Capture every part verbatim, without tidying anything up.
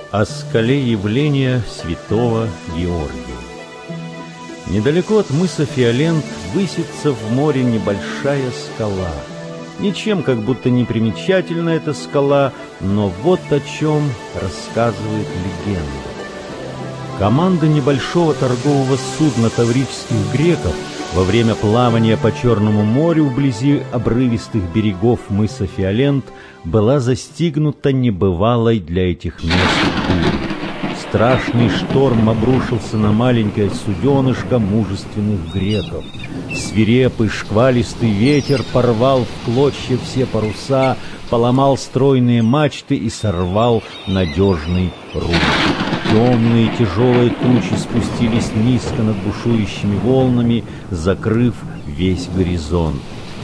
О скале явления святого Георгия. Недалеко от мыса Фиолент высится в море небольшая скала. Ничем как будто не примечательна эта скала, но вот о чем рассказывает легенда. Команда небольшого торгового судна таврических греков во время плавания по Черному морю вблизи обрывистых берегов мыса Фиолент была застигнута небывалой для этих мест бурей. Страшный шторм обрушился на маленькое суденышко мужественных греков. Свирепый шквалистый ветер порвал в клочья все паруса, поломал стройные мачты и сорвал надежный руль. Темные тяжелые тучи спустились низко над бушующими волнами, закрыв весь горизонт.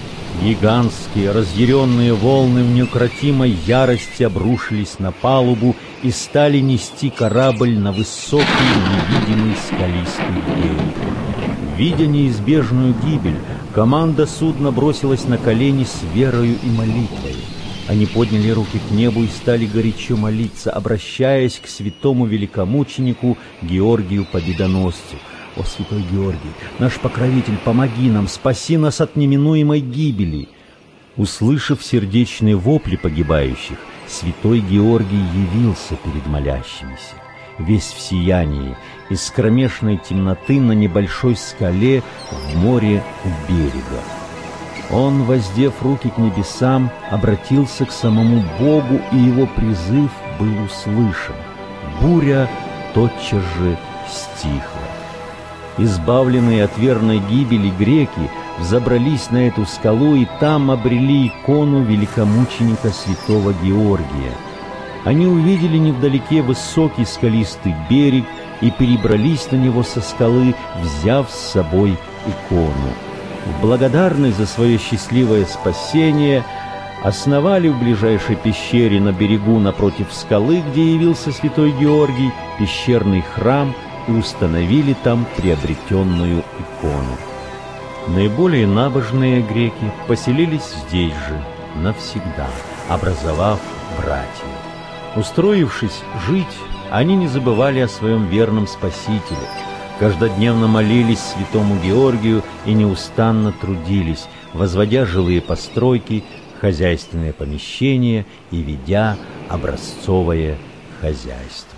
Гигантские разъяренные волны в неукротимой ярости обрушились на палубу и стали нести корабль на высокий невидимый скалистый берег. Видя неизбежную гибель, команда судна бросилась на колени с верою и молитвой. Они подняли руки к небу и стали горячо молиться, обращаясь к святому великомученику Георгию Победоносцу. «О, святой Георгий, наш покровитель, помоги нам, спаси нас от неминуемой гибели!» Услышав сердечные вопли погибающих, святой Георгий явился перед молящимися. Весь в сиянии, из кромешной темноты на небольшой скале в море у берега. Он, воздев руки к небесам, обратился к самому Богу, и его призыв был услышан. Буря тотчас же стихла. Избавленные от верной гибели греки взобрались на эту скалу и там обрели икону великомученика святого Георгия. Они увидели невдалеке высокий скалистый берег и перебрались на него со скалы, взяв с собой икону. В благодарность за свое счастливое спасение основали в ближайшей пещере на берегу напротив скалы, где явился святой Георгий, пещерный храм и установили там приобретенную икону. Наиболее набожные греки поселились здесь же навсегда, образовав братьев. Устроившись жить, они не забывали о своем верном Спасителе. Каждодневно молились святому Георгию и неустанно трудились, возводя жилые постройки, хозяйственные помещения и ведя образцовое хозяйство.